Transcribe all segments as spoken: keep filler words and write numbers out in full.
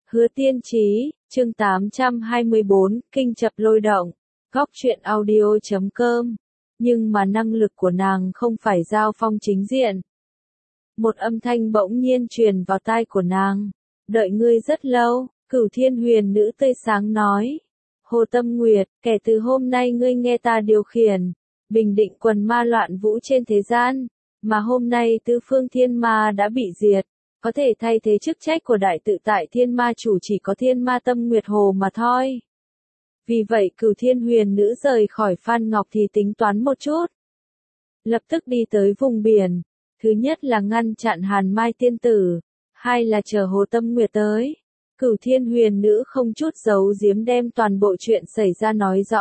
Hứa Tiên Chí, chương tám trăm hai mươi bốn, kinh chập lôi động, góc truyện audio chấm com. Nhưng mà năng lực của nàng không phải giao phong chính diện. Một âm thanh bỗng nhiên truyền vào tai của nàng. Đợi ngươi rất lâu, Cửu Thiên Huyền nữ tươi sáng nói. Hồ Tâm Nguyệt, kể từ hôm nay ngươi nghe ta điều khiển, bình định quần ma loạn vũ trên thế gian, mà hôm nay tứ phương thiên ma đã bị diệt. Có thể thay thế chức trách của đại tự tại thiên ma chủ chỉ có thiên ma Tâm Nguyệt Hồ mà thôi. Vì vậy Cửu Thiên Huyền nữ rời khỏi Phan Ngọc thì tính toán một chút. Lập tức đi tới vùng biển. Thứ nhất là ngăn chặn Hàn Mai tiên tử. Hai là chờ Hồ Tâm Nguyệt tới. Cửu Thiên Huyền nữ không chút giấu giếm đem toàn bộ chuyện xảy ra nói rõ.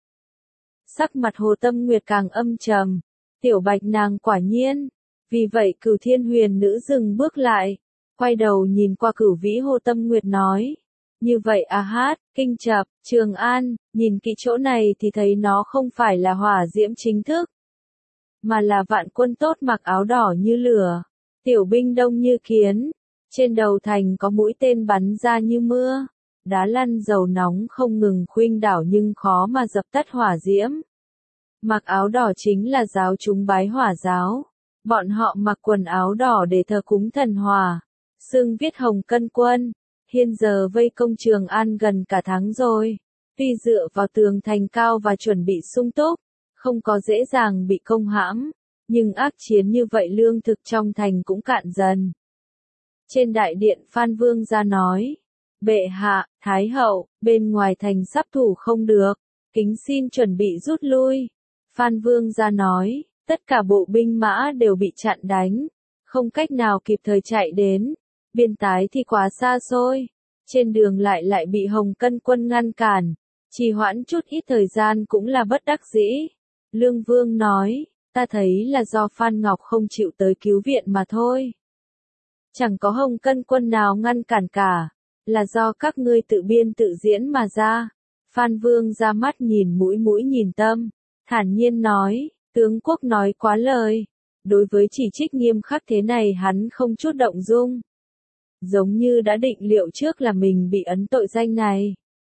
Sắc mặt Hồ Tâm Nguyệt càng âm trầm. Tiểu Bạch nàng quả nhiên. Vì vậy Cửu Thiên Huyền nữ dừng bước lại, quay đầu nhìn qua Cửu Vĩ Hồ Tâm Nguyệt nói. Như vậy A Hát, Kinh Chập, Trường An, nhìn kỹ chỗ này thì thấy nó không phải là hỏa diễm chính thức, mà là vạn quân tốt mặc áo đỏ như lửa, tiểu binh đông như kiến, trên đầu thành có mũi tên bắn ra như mưa, đá lăn dầu nóng không ngừng khuynh đảo nhưng khó mà dập tắt hỏa diễm. Mặc áo đỏ chính là giáo chúng bái hỏa giáo. Bọn họ mặc quần áo đỏ để thờ cúng thần hỏa, xưng viết Hồng Cân Quân, hiện giờ vây công Trường An gần cả tháng rồi, tuy dựa vào tường thành cao và chuẩn bị sung túc, không có dễ dàng bị công hãm, nhưng ác chiến như vậy lương thực trong thành cũng cạn dần. Trên đại điện Phan Vương ra nói, bệ hạ, Thái hậu, bên ngoài thành sắp thủ không được, kính xin chuẩn bị rút lui. Phan Vương ra nói, tất cả bộ binh mã đều bị chặn đánh, không cách nào kịp thời chạy đến, biên tái thì quá xa xôi, trên đường lại lại bị Hồng Cân Quân ngăn cản, trì hoãn chút ít thời gian cũng là bất đắc dĩ. Lương Vương nói, ta thấy là do Phan Ngọc không chịu tới cứu viện mà thôi. Chẳng có Hồng Cân Quân nào ngăn cản cả, là do các ngươi tự biên tự diễn mà ra. Phan Vương ra mắt nhìn mũi mũi nhìn tâm, thản nhiên nói. Tướng quốc nói quá lời, đối với chỉ trích nghiêm khắc thế này hắn không chút động dung. Giống như đã định liệu trước là mình bị ấn tội danh này.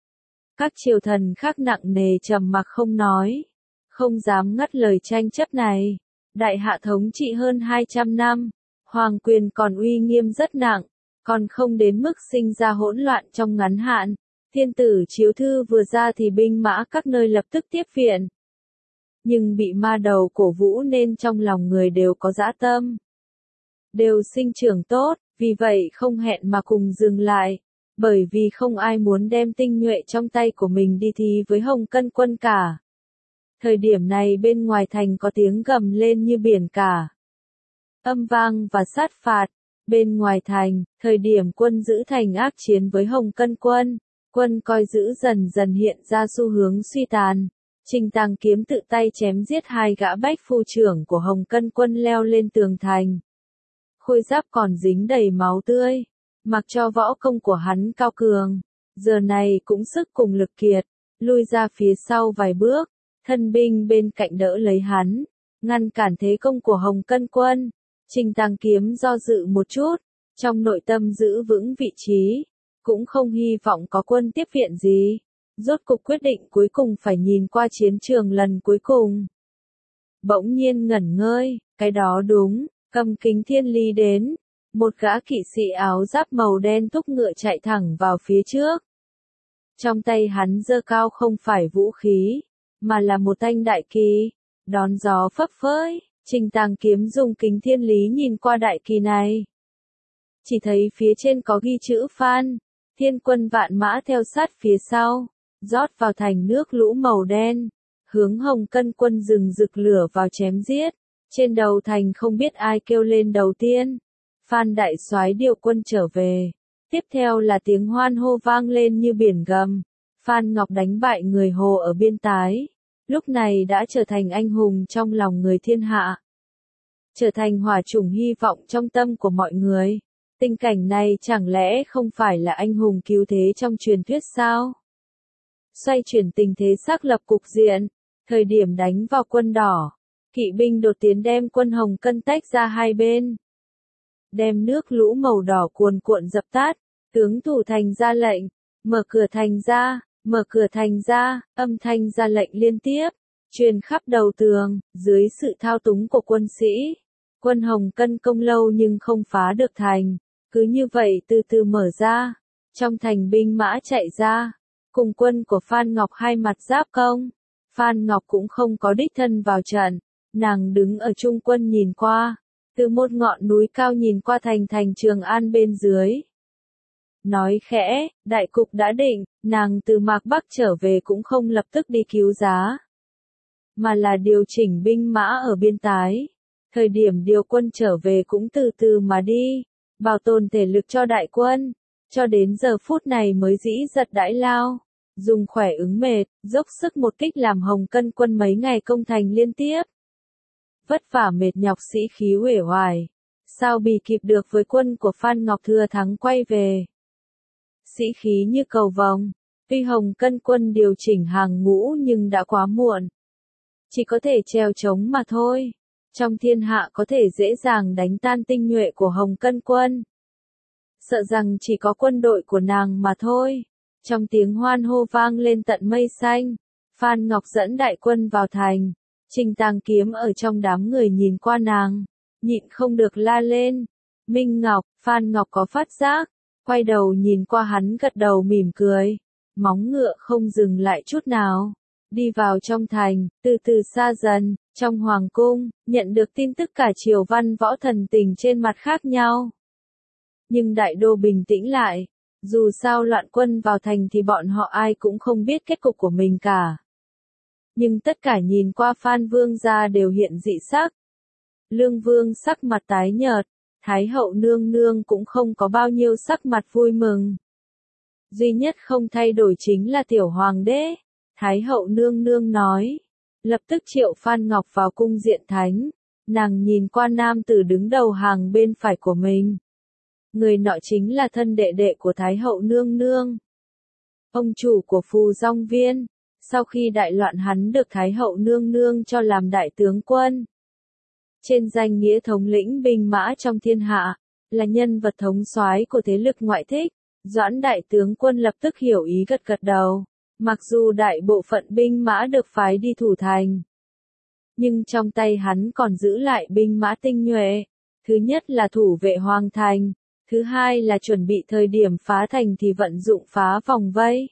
Các triều thần khác nặng nề trầm mặc không nói, không dám ngắt lời tranh chấp này. Đại hạ thống trị hơn hai trăm năm, hoàng quyền còn uy nghiêm rất nặng, còn không đến mức sinh ra hỗn loạn trong ngắn hạn. Thiên tử chiếu thư vừa ra thì binh mã các nơi lập tức tiếp viện. Nhưng bị ma đầu cổ vũ nên trong lòng người đều có dã tâm. Đều sinh trưởng tốt, vì vậy không hẹn mà cùng dừng lại. Bởi vì không ai muốn đem tinh nhuệ trong tay của mình đi thi với Hồng Cân Quân cả. Thời điểm này bên ngoài thành có tiếng gầm lên như biển cả. Âm vang và sát phạt. Bên ngoài thành, thời điểm quân giữ thành ác chiến với Hồng Cân Quân, quân coi giữ dần dần hiện ra xu hướng suy tàn. Trình Tàng Kiếm tự tay chém giết hai gã bách phu trưởng của Hồng Cân Quân leo lên tường thành. Khôi giáp còn dính đầy máu tươi, mặc cho võ công của hắn cao cường, giờ này cũng sức cùng lực kiệt, lui ra phía sau vài bước, thân binh bên cạnh đỡ lấy hắn, ngăn cản thế công của Hồng Cân Quân. Trình Tàng Kiếm do dự một chút, trong nội tâm giữ vững vị trí, cũng không hy vọng có quân tiếp viện gì. Rốt cục quyết định cuối cùng phải nhìn qua chiến trường lần cuối cùng. Bỗng nhiên ngẩn ngơi, cái đó đúng, Cầm Kính Thiên Ly đến, một gã kỵ sĩ áo giáp màu đen thúc ngựa chạy thẳng vào phía trước. Trong tay hắn giơ cao không phải vũ khí, mà là một thanh đại kỳ, đón gió phấp phới. Trình Tàng Kiếm dùng kính thiên lý nhìn qua đại kỳ này. Chỉ thấy phía trên có ghi chữ Phan, thiên quân vạn mã theo sát phía sau. Rót vào thành nước lũ màu đen, hướng Hồng Cân Quân rừng rực lửa vào chém giết. Trên đầu thành không biết ai kêu lên đầu tiên. Phan đại soái điều quân trở về. Tiếp theo là tiếng hoan hô vang lên như biển gầm. Phan Ngọc đánh bại người Hồ ở biên tái. Lúc này đã trở thành anh hùng trong lòng người thiên hạ. Trở thành hỏa chủng hy vọng trong tâm của mọi người. Tình cảnh này chẳng lẽ không phải là anh hùng cứu thế trong truyền thuyết sao? Xoay chuyển tình thế xác lập cục diện, thời điểm đánh vào quân đỏ, kỵ binh đột tiến đem quân Hồng Cân tách ra hai bên. Đem nước lũ màu đỏ cuồn cuộn dập tắt, Tướng thủ thành ra lệnh, mở cửa thành ra, mở cửa thành ra, âm thanh ra lệnh liên tiếp, truyền khắp đầu tường, dưới sự thao túng của quân sĩ. Quân Hồng Cân công lâu nhưng không phá được thành, cứ như vậy từ từ mở ra, trong thành binh mã chạy ra, cùng quân của Phan Ngọc hai mặt giáp công. Phan Ngọc cũng không có đích thân vào trận, nàng đứng ở trung quân nhìn qua, từ một ngọn núi cao nhìn qua thành thành Trường An bên dưới. Nói khẽ, đại cục đã định, nàng từ Mạc Bắc trở về cũng không lập tức đi cứu giá, mà là điều chỉnh binh mã ở biên tái. Thời điểm điều quân trở về cũng từ từ mà đi, bảo tồn thể lực cho đại quân, cho đến giờ phút này mới dĩ giật đãi lao, dùng khỏe ứng mệt, dốc sức một kích làm Hồng Cân quân mấy ngày công thành liên tiếp. Vất vả mệt nhọc sĩ khí uể oải, sao bì kịp được với quân của Phan Ngọc thừa thắng quay về. Sĩ khí như cầu vồng, tuy Hồng Cân quân điều chỉnh hàng ngũ nhưng đã quá muộn. Chỉ có thể trèo trống mà thôi. Trong thiên hạ có thể dễ dàng đánh tan tinh nhuệ của Hồng Cân quân. Sợ rằng chỉ có quân đội của nàng mà thôi. Trong tiếng hoan hô vang lên tận mây xanh, Phan Ngọc dẫn đại quân vào thành. Trình Tàng Kiếm ở trong đám người nhìn qua nàng, nhịn không được la lên. Minh Ngọc, Phan Ngọc có phát giác, quay đầu nhìn qua hắn gật đầu mỉm cười. Móng ngựa không dừng lại chút nào. Đi vào trong thành, từ từ xa dần, trong hoàng cung, nhận được tin tức cả triều văn võ thần tình trên mặt khác nhau. Nhưng đại đô bình tĩnh lại, dù sao loạn quân vào thành thì bọn họ ai cũng không biết kết cục của mình cả. Nhưng tất cả nhìn qua Phan Vương gia đều hiện dị sắc. Lương Vương sắc mặt tái nhợt, Thái hậu nương nương cũng không có bao nhiêu sắc mặt vui mừng. Duy nhất không thay đổi chính là tiểu hoàng đế. Thái hậu nương nương nói, lập tức triệu Phan Ngọc vào cung diện thánh, nàng nhìn qua nam tử đứng đầu hàng bên phải của mình. Người nọ chính là thân đệ đệ của Thái hậu nương nương. Ông chủ của Phù Dong Viên, sau khi đại loạn hắn được Thái hậu nương nương cho làm đại tướng quân. Trên danh nghĩa thống lĩnh binh mã trong thiên hạ, là nhân vật thống soái của thế lực ngoại thích, Doãn đại tướng quân lập tức hiểu ý gật gật đầu. Mặc dù đại bộ phận binh mã được phái đi thủ thành, nhưng trong tay hắn còn giữ lại binh mã tinh nhuệ. Thứ nhất là thủ vệ hoàng thành, thứ hai là chuẩn bị thời điểm phá thành thì vận dụng phá vòng vây.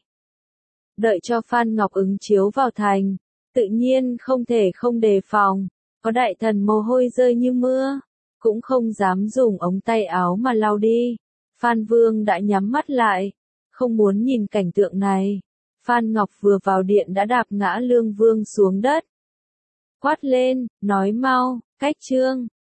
Đợi cho Phan Ngọc ứng chiếu vào thành, tự nhiên không thể không đề phòng, có đại thần mồ hôi rơi như mưa, cũng không dám dùng ống tay áo mà lau đi. Phan Vương đã nhắm mắt lại, không muốn nhìn cảnh tượng này. Phan Ngọc vừa vào điện đã đạp ngã Lương Vương xuống đất. Quát lên, nói mau, cách trương.